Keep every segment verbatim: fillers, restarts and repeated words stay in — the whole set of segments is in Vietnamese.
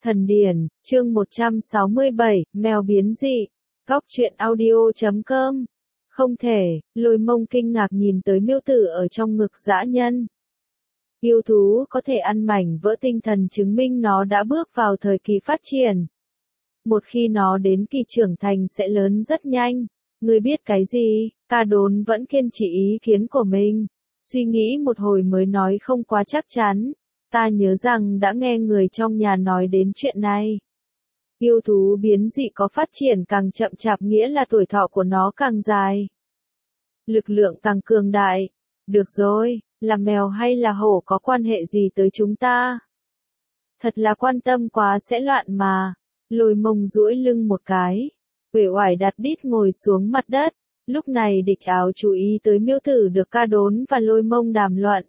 Thần Điển, chương một trăm sáu mươi bảy, mèo biến dị. Góc truyện audio chấm com. Không thể, Lôi Mông kinh ngạc nhìn tới miêu tử ở trong ngực dã nhân. Yêu thú có thể ăn mảnh vỡ tinh thần chứng minh nó đã bước vào thời kỳ phát triển. Một khi nó đến kỳ trưởng thành sẽ lớn rất nhanh. Ngươi biết cái gì? Ca Đốn vẫn kiên trì ý kiến của mình. Suy nghĩ một hồi mới nói không quá chắc chắn. Ta nhớ rằng đã nghe người trong nhà nói đến chuyện này. Yêu thú biến dị có phát triển càng chậm chạp nghĩa là tuổi thọ của nó càng dài. Lực lượng càng cường đại. Được rồi, là mèo hay là hổ có quan hệ gì tới chúng ta? Thật là quan tâm quá sẽ loạn mà. Lôi Mông duỗi lưng một cái. Uể oải đặt đít ngồi xuống mặt đất. Lúc này Địch Áo chú ý tới miêu tử được Ca Đốn và Lôi Mông đàm luận.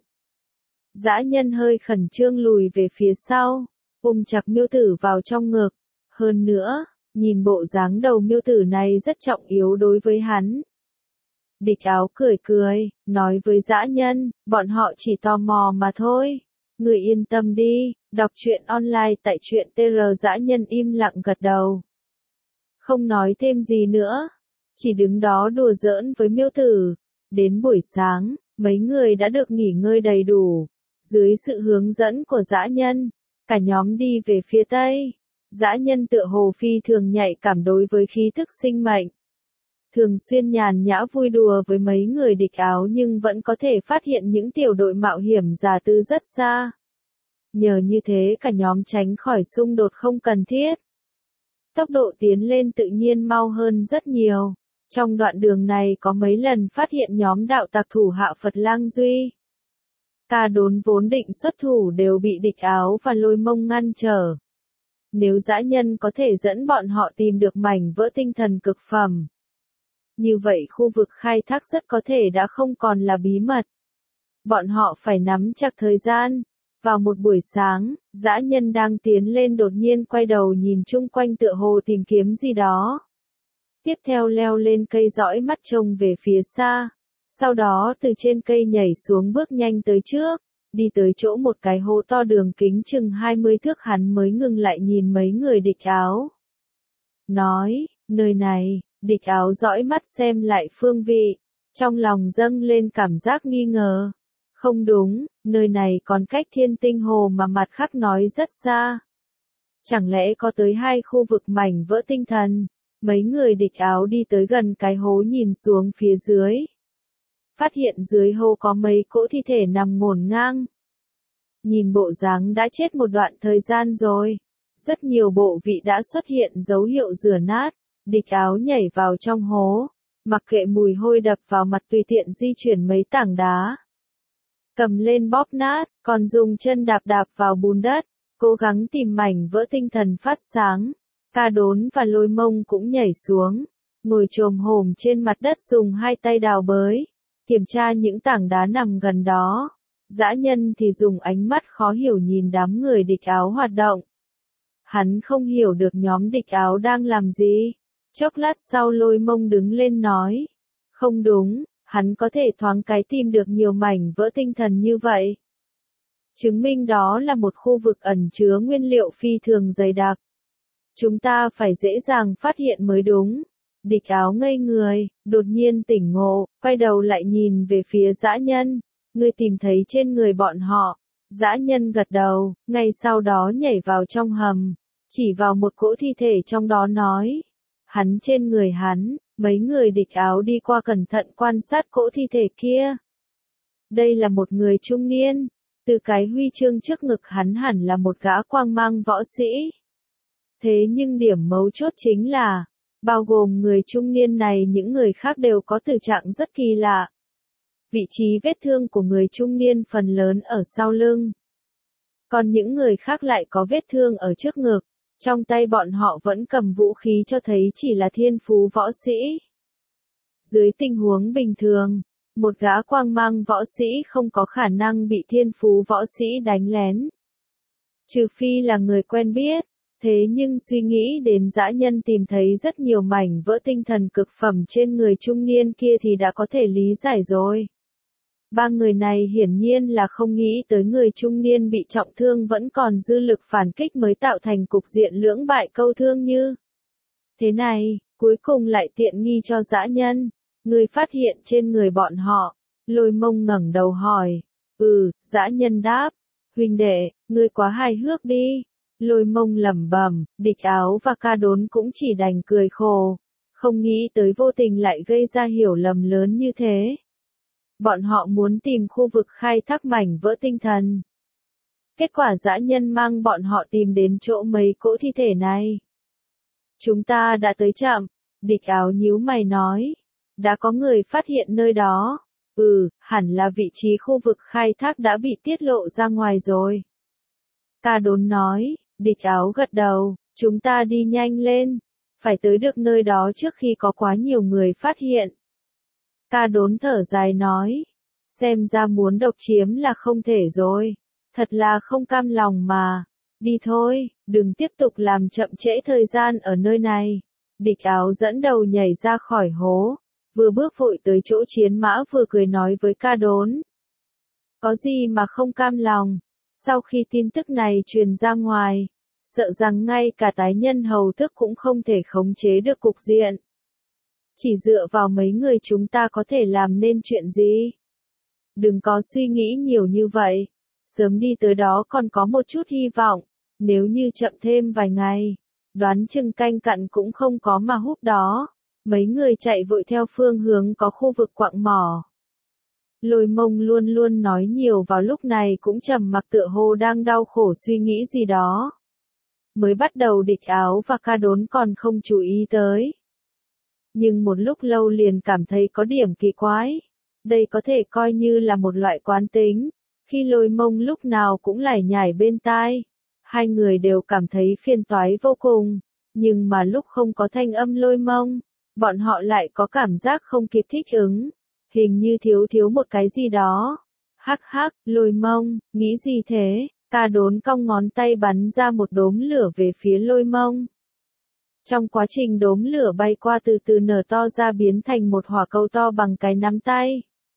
Dã nhân hơi khẩn trương lùi về phía sau, ôm chặt miêu tử vào trong ngực. Hơn nữa, nhìn bộ dáng đầu miêu tử này rất trọng yếu đối với hắn. Địch Áo cười cười, nói với dã nhân, bọn họ chỉ tò mò mà thôi. Người yên tâm đi, đọc truyện online tại truyện tê rờ. Dã nhân im lặng gật đầu. Không nói thêm gì nữa, chỉ đứng đó đùa giỡn với miêu tử. Đến buổi sáng, mấy người đã được nghỉ ngơi đầy đủ. Dưới sự hướng dẫn của dã nhân, cả nhóm đi về phía tây. Dã nhân tựa hồ phi thường nhạy cảm đối với khí thức sinh mệnh. Thường xuyên nhàn nhã vui đùa với mấy người Địch Áo nhưng vẫn có thể phát hiện những tiểu đội mạo hiểm giả tư rất xa. Nhờ như thế cả nhóm tránh khỏi xung đột không cần thiết. Tốc độ tiến lên tự nhiên mau hơn rất nhiều. Trong đoạn đường này có mấy lần phát hiện nhóm đạo tặc thủ hạ Phật Lang Duy. Ca Đốn vốn định xuất thủ đều bị Địch Áo và Lôi Mông ngăn trở. Nếu dã nhân có thể dẫn bọn họ tìm được mảnh vỡ tinh thần cực phẩm, như vậy khu vực khai thác rất có thể đã không còn là bí mật. Bọn họ phải nắm chặt thời gian. Vào một buổi sáng, dã nhân đang tiến lên đột nhiên quay đầu nhìn chung quanh tựa hồ tìm kiếm gì đó. Tiếp theo leo lên cây dõi mắt trông về phía xa. Sau đó từ trên cây nhảy xuống bước nhanh tới trước, đi tới chỗ một cái hố to đường kính chừng hai mươi thước hắn mới ngừng lại nhìn mấy người Địch Áo. Nói, nơi này, Địch Áo dõi mắt xem lại phương vị, trong lòng dâng lên cảm giác nghi ngờ. Không đúng, nơi này còn cách Thiên Tinh Hồ mà mặt khác nói rất xa. Chẳng lẽ có tới hai khu vực mảnh vỡ tinh thần? Mấy người Địch Áo đi tới gần cái hố nhìn xuống phía dưới. Phát hiện dưới hố có mấy cỗ thi thể nằm ngổn ngang. Nhìn bộ dáng đã chết một đoạn thời gian rồi. Rất nhiều bộ vị đã xuất hiện dấu hiệu rửa nát. Địch Áo nhảy vào trong hố. Mặc kệ mùi hôi đập vào mặt tùy tiện di chuyển mấy tảng đá. Cầm lên bóp nát, còn dùng chân đạp đạp vào bùn đất. Cố gắng tìm mảnh vỡ tinh thần phát sáng. Ca Đốn và Lôi Mông cũng nhảy xuống. Ngồi chồm hổm trên mặt đất dùng hai tay đào bới. Kiểm tra những tảng đá nằm gần đó. Dã nhân thì dùng ánh mắt khó hiểu nhìn đám người Địch Áo hoạt động. Hắn không hiểu được nhóm Địch Áo đang làm gì. Chốc lát sau Lôi Mông đứng lên nói. Không đúng, hắn có thể thoáng cái tìm được nhiều mảnh vỡ tinh thần như vậy. Chứng minh đó là một khu vực ẩn chứa nguyên liệu phi thường dày đặc. Chúng ta phải dễ dàng phát hiện mới đúng. Địch Áo ngây người, đột nhiên tỉnh ngộ, quay đầu lại nhìn về phía dã nhân. Ngươi tìm thấy trên người bọn họ. Dã nhân gật đầu, ngay sau đó nhảy vào trong hầm. Chỉ vào một cỗ thi thể trong đó nói. Hắn trên người hắn, mấy người Địch Áo đi qua cẩn thận quan sát cỗ thi thể kia. Đây là một người trung niên. Từ cái huy chương trước ngực hắn hẳn là một gã quang mang võ sĩ. Thế nhưng điểm mấu chốt chính là, bao gồm người trung niên này những người khác đều có tình trạng rất kỳ lạ. Vị trí vết thương của người trung niên phần lớn ở sau lưng. Còn những người khác lại có vết thương ở trước ngực. Trong tay bọn họ vẫn cầm vũ khí cho thấy chỉ là thiên phú võ sĩ. Dưới tình huống bình thường, một gã quang mang võ sĩ không có khả năng bị thiên phú võ sĩ đánh lén. Trừ phi là người quen biết. Thế nhưng suy nghĩ đến dã nhân tìm thấy rất nhiều mảnh vỡ tinh thần cực phẩm trên người trung niên kia thì đã có thể lý giải rồi. Ba người này hiển nhiên là không nghĩ tới người trung niên bị trọng thương vẫn còn dư lực phản kích mới tạo thành cục diện lưỡng bại câu thương như thế này, cuối cùng lại tiện nghi cho dã nhân. Người phát hiện trên người bọn họ, Lôi Mông ngẩng đầu hỏi. Ừ, dã nhân đáp. Huynh đệ, ngươi quá hài hước đi. Lôi Mông lẩm bẩm, Địch Áo và Ca Đốn cũng chỉ đành cười khổ, không nghĩ tới vô tình lại gây ra hiểu lầm lớn như thế. Bọn họ muốn tìm khu vực khai thác mảnh vỡ tinh thần. Kết quả dã nhân mang bọn họ tìm đến chỗ mấy cỗ thi thể này. Chúng ta đã tới chậm, Địch Áo nhíu mày nói. Đã có người phát hiện nơi đó. Ừ, hẳn là vị trí khu vực khai thác đã bị tiết lộ ra ngoài rồi. Ca Đốn nói. Địch Áo gật đầu, chúng ta đi nhanh lên, phải tới được nơi đó trước khi có quá nhiều người phát hiện. Ca Đốn thở dài nói, xem ra muốn độc chiếm là không thể rồi, thật là không cam lòng mà, đi thôi, đừng tiếp tục làm chậm trễ thời gian ở nơi này. Địch Áo dẫn đầu nhảy ra khỏi hố, vừa bước vội tới chỗ chiến mã vừa cười nói với Ca Đốn. Có gì mà không cam lòng, sau khi tin tức này truyền ra ngoài, sợ rằng ngay cả tái nhân hầu tước cũng không thể khống chế được cục diện. Chỉ dựa vào mấy người chúng ta có thể làm nên chuyện gì? Đừng có suy nghĩ nhiều như vậy, sớm đi tới đó còn có một chút hy vọng, nếu như chậm thêm vài ngày, đoán chừng canh cặn cũng không có mà hút đó. Mấy người chạy vội theo phương hướng có khu vực quặng mỏ. Lôi Mông luôn luôn nói nhiều vào lúc này cũng trầm mặc tựa hồ đang đau khổ suy nghĩ gì đó. Mới bắt đầu Địch Áo và Ca Đốn còn không chú ý tới. Nhưng một lúc lâu liền cảm thấy có điểm kỳ quái. Đây có thể coi như là một loại quán tính. Khi Lôi Mông lúc nào cũng lải nhải bên tai. Hai người đều cảm thấy phiền toái vô cùng. Nhưng mà lúc không có thanh âm Lôi Mông, bọn họ lại có cảm giác không kịp thích ứng. Hình như thiếu thiếu một cái gì đó. Hắc hắc, Lôi Mông, nghĩ gì thế? Ca Đốn cong ngón tay bắn ra một đốm lửa về phía Lôi Mông. Trong quá trình đốm lửa bay qua từ từ nở to ra biến thành một hỏa cầu to bằng cái nắm tay.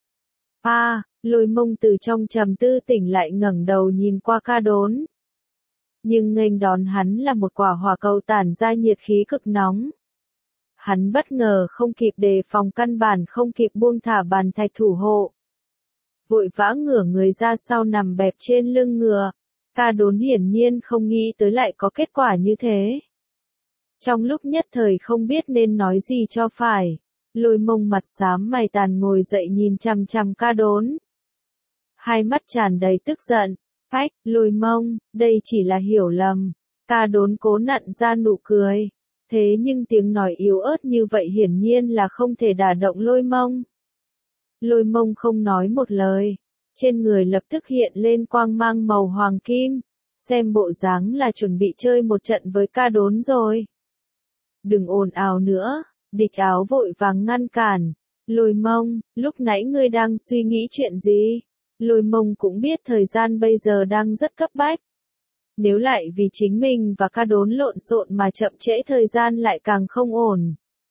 À, Lôi Mông từ trong trầm tư tỉnh lại ngẩng đầu nhìn qua Ca Đốn. Nhưng nghênh đón hắn là một quả hỏa cầu tản ra nhiệt khí cực nóng. Hắn bất ngờ không kịp đề phòng căn bản không kịp buông thả bàn thạch thủ hộ. Vội vã ngửa người ra sau nằm bẹp trên lưng ngựa. Ca Đốn hiển nhiên không nghĩ tới lại có kết quả như thế. Trong lúc nhất thời không biết nên nói gì cho phải, Lôi Mông mặt xám mày tàn ngồi dậy nhìn chằm chằm Ca Đốn. Hai mắt tràn đầy tức giận, phách, Lôi Mông, đây chỉ là hiểu lầm. Ca Đốn cố nặn ra nụ cười. Thế nhưng tiếng nói yếu ớt như vậy hiển nhiên là không thể đả động Lôi Mông. Lôi Mông không nói một lời. Trên người lập tức hiện lên quang mang màu hoàng kim, xem bộ dáng là chuẩn bị chơi một trận với Ca Đốn rồi. Đừng ồn ào nữa, Địch Áo vội vàng ngăn cản. Lôi Mông, lúc nãy ngươi đang suy nghĩ chuyện gì? Lôi Mông cũng biết thời gian bây giờ đang rất cấp bách. Nếu lại vì chính mình và Ca Đốn lộn xộn mà chậm trễ thời gian lại càng không ổn.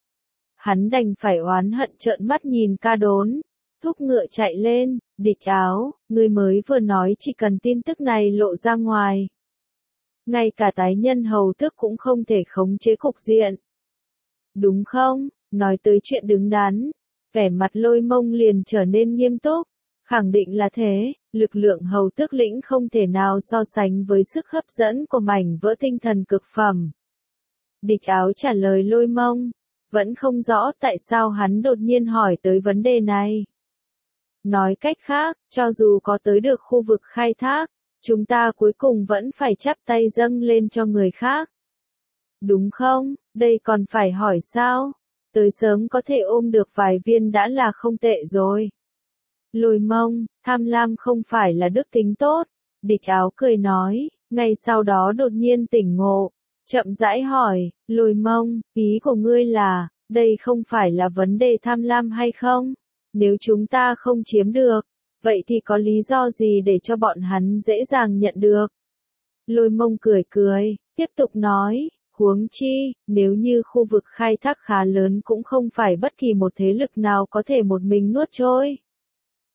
Hắn đành phải oán hận trợn mắt nhìn Ca Đốn, thúc ngựa chạy lên. Địch Áo, ngươi mới vừa nói chỉ cần tin tức này lộ ra ngoài. Ngay cả tái nhân hầu tước cũng không thể khống chế cục diện. Đúng không? Nói tới chuyện đứng đắn, vẻ mặt Lôi Mông liền trở nên nghiêm túc. Khẳng định là thế, lực lượng hầu tước lĩnh không thể nào so sánh với sức hấp dẫn của mảnh vỡ tinh thần cực phẩm. Địch Áo trả lời Lôi Mông, vẫn không rõ tại sao hắn đột nhiên hỏi tới vấn đề này. Nói cách khác, cho dù có tới được khu vực khai thác, chúng ta cuối cùng vẫn phải chắp tay dâng lên cho người khác. Đúng không? Đây còn phải hỏi sao? Tới sớm có thể ôm được vài viên đã là không tệ rồi. Lôi Mông, tham lam không phải là đức tính tốt. Địch Áo cười nói, ngay sau đó đột nhiên tỉnh ngộ, chậm rãi hỏi, Lôi Mông, ý của ngươi là, đây không phải là vấn đề tham lam hay không? Nếu chúng ta không chiếm được, vậy thì có lý do gì để cho bọn hắn dễ dàng nhận được? Lôi Mông cười cười, tiếp tục nói, huống chi, nếu như khu vực khai thác khá lớn cũng không phải bất kỳ một thế lực nào có thể một mình nuốt trôi.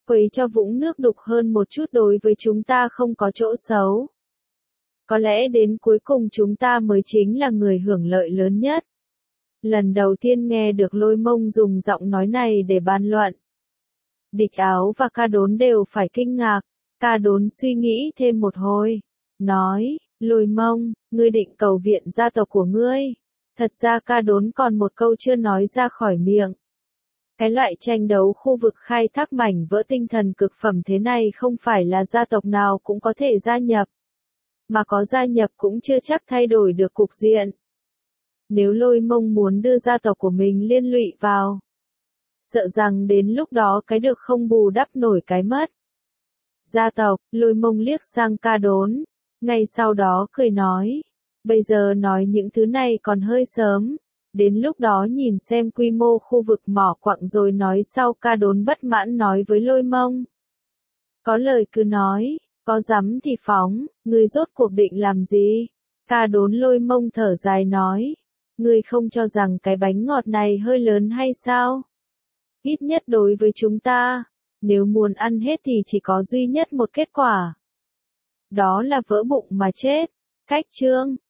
Quấy cho vũng nước đục hơn một chút đối với chúng ta không có chỗ xấu. Có lẽ đến cuối cùng chúng ta mới chính là người hưởng lợi lớn nhất. Lần đầu tiên nghe được Lôi Mông dùng giọng nói này để bàn luận. Địch Áo và Ca Đốn đều phải kinh ngạc. Ca Đốn suy nghĩ thêm một hồi. Nói, Lôi Mông, ngươi định cầu viện gia tộc của ngươi. Thật ra Ca Đốn còn một câu chưa nói ra khỏi miệng. Cái loại tranh đấu khu vực khai thác mảnh vỡ tinh thần cực phẩm thế này không phải là gia tộc nào cũng có thể gia nhập. Mà có gia nhập cũng chưa chắc thay đổi được cục diện. Nếu Lôi Mông muốn đưa gia tộc của mình liên lụy vào, sợ rằng đến lúc đó cái được không bù đắp nổi cái mất. Gia tộc, Lôi Mông liếc sang Ca Đốn, ngay sau đó cười nói, bây giờ nói những thứ này còn hơi sớm, đến lúc đó nhìn xem quy mô khu vực mỏ quặng rồi nói sau. Ca Đốn bất mãn nói với Lôi Mông. Có lời cứ nói, có dám thì phóng, ngươi rốt cuộc định làm gì? Ca Đốn Lôi Mông thở dài nói, ngươi không cho rằng cái bánh ngọt này hơi lớn hay sao? Ít nhất đối với chúng ta, nếu muốn ăn hết thì chỉ có duy nhất một kết quả. Đó là vỡ bụng mà chết. Cách chương